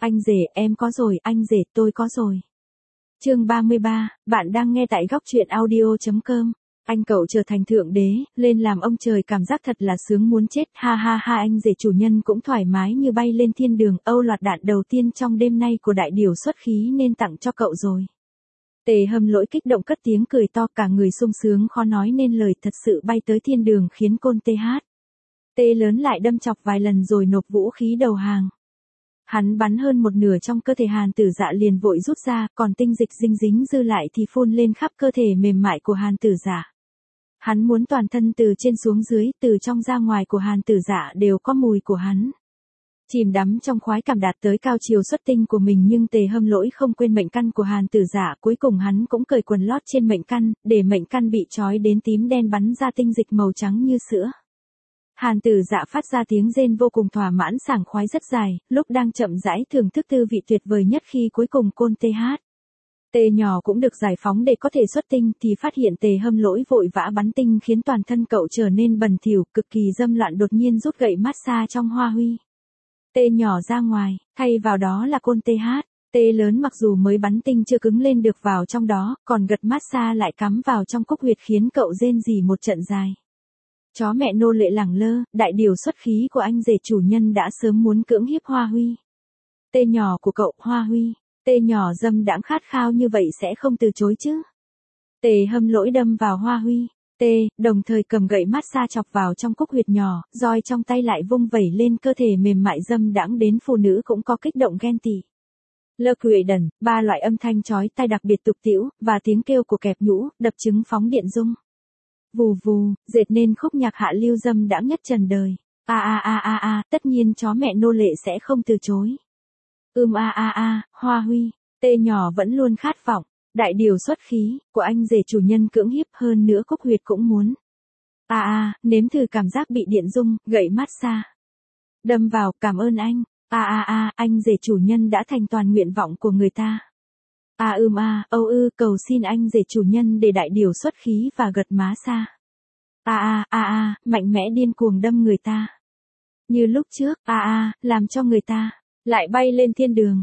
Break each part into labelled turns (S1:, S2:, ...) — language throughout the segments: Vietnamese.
S1: Anh rể, em có rồi, anh rể, tôi có rồi. Chương 33, bạn đang nghe tại góc truyện audio.com. Anh cậu trở thành thượng đế, lên làm ông trời, cảm giác thật là sướng muốn chết, ha ha ha. Anh rể chủ nhân cũng thoải mái như bay lên thiên đường. Âu, loạt đạn đầu tiên trong đêm nay của đại điều xuất khí nên tặng cho cậu rồi. Tề Hâm Lỗi kích động cất tiếng cười to, cả người sung sướng khó nói nên lời, thật sự bay tới thiên đường khiến Côn THT lớn lại đâm chọc vài lần rồi nộp vũ khí đầu hàng. Hắn bắn hơn một nửa trong cơ thể Hàn Tử Dạ liền vội rút ra, còn tinh dịch dinh dính dư lại thì phun lên khắp cơ thể mềm mại của Hàn Tử Dạ. Hắn muốn toàn thân từ trên xuống dưới, từ trong ra ngoài của Hàn Tử Dạ đều có mùi của hắn. Chìm đắm trong khoái cảm đạt tới cao chiều xuất tinh của mình, nhưng Tề Hâm Lỗi không quên mệnh căn của Hàn Tử Dạ, cuối cùng hắn cũng cởi quần lót trên mệnh căn, để mệnh căn bị trói đến tím đen bắn ra tinh dịch màu trắng như sữa. Hàn Tử Dạ phát ra tiếng rên vô cùng thỏa mãn sảng khoái rất dài, lúc đang chậm rãi thưởng thức tư vị tuyệt vời nhất khi cuối cùng Côn THT nhỏ cũng được giải phóng để có thể xuất tinh, thì phát hiện Tề Hâm Lỗi vội vã bắn tinh khiến toàn thân cậu trở nên bẩn thỉu, cực kỳ dâm loạn, đột nhiên rút gậy massage trong hoa huy T nhỏ ra ngoài, thay vào đó là Côn THT lớn, mặc dù mới bắn tinh chưa cứng lên được vào trong đó, còn gật massage lại cắm vào trong cúc huyệt khiến cậu rên rỉ một trận dài. Chó mẹ nô lệ lẳng lơ, đại điều xuất khí của anh rể chủ nhân đã sớm muốn cưỡng hiếp Hoa Huy T nhỏ của cậu. Hoa Huy T nhỏ dâm đãng khát khao như vậy sẽ không từ chối chứ. Tề Hâm Lỗi đâm vào Hoa Huy T, đồng thời cầm gậy massage chọc vào trong cúc huyệt nhỏ, roi trong tay lại vung vẩy lên cơ thể mềm mại dâm đãng đến phụ nữ cũng có kích động ghen tị. Lơ quỷ đần, ba loại âm thanh chói tai đặc biệt tục tĩu, và tiếng kêu của kẹp nhũ, đập trứng phóng điện rung. Vù vù, dệt nên khúc nhạc hạ lưu dâm đãng nhất trần đời. Tất nhiên chó mẹ nô lệ sẽ không từ chối. Hoa Huy T nhỏ vẫn luôn khát vọng đại điều xuất khí của anh rể chủ nhân cưỡng hiếp, hơn nữa cúc huyệt cũng muốn. Nếm thử cảm giác bị điện rung, gậy massage đâm vào, cảm ơn anh. Anh rể chủ nhân đã thành toàn nguyện vọng của người ta. Cầu xin anh rể chủ nhân để đại điều xuất khí và gật má xa. Mạnh mẽ điên cuồng đâm người ta. Như lúc trước, làm cho người ta lại bay lên thiên đường.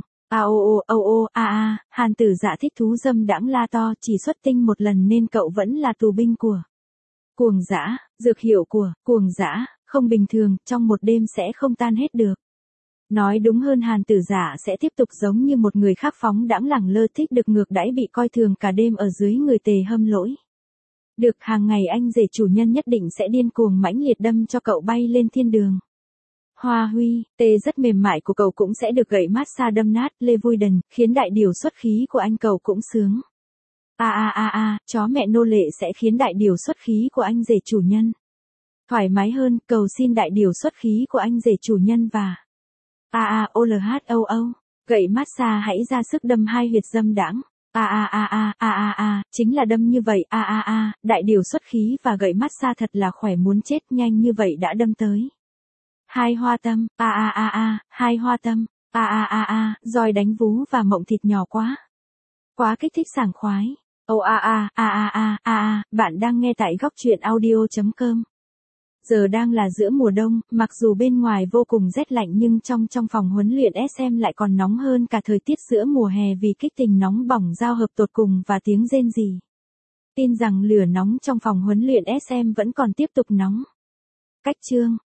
S1: Hàn Tử Dạ thích thú dâm đãng la to, chỉ xuất tinh một lần nên cậu vẫn là tù binh của cuồng dã, dược hiệu của cuồng dã, không bình thường, trong một đêm sẽ không tan hết được. Nói đúng hơn, Hàn Tử Dạ sẽ tiếp tục giống như một người khác phóng đãng lẳng lơ, thích được ngược đãi, bị coi thường cả đêm ở dưới người Tề Hâm Lỗi. Được, hàng ngày anh rể chủ nhân nhất định sẽ điên cuồng mãnh liệt đâm cho cậu bay lên thiên đường. Hoa Huy T rất mềm mại của cậu cũng sẽ được gậy massage đâm nát, lê vui đần, khiến đại điều xuất khí của anh cậu cũng sướng. Chó mẹ nô lệ sẽ khiến đại điều xuất khí của anh rể chủ nhân thoải mái hơn, cầu xin đại điều xuất khí của anh rể chủ nhân và gậy massage hãy ra sức đâm hai huyệt dâm đãng. Chính là đâm như vậy. Đại điều xuất khí và gậy massage thật là khỏe muốn chết, nhanh như vậy đã đâm tới hai hoa tâm. Hai hoa tâm. Roi đánh vú và mộng thịt nhỏ quá kích thích sảng khoái. Bạn đang nghe tại góc truyện audio.com. Giờ đang là giữa mùa đông, mặc dù bên ngoài vô cùng rét lạnh nhưng trong phòng huấn luyện SM lại còn nóng hơn cả thời tiết giữa mùa hè, vì kích tình nóng bỏng giao hợp tột cùng và tiếng rên rỉ. Tin rằng lửa nóng trong phòng huấn luyện SM vẫn còn tiếp tục nóng. Cách chương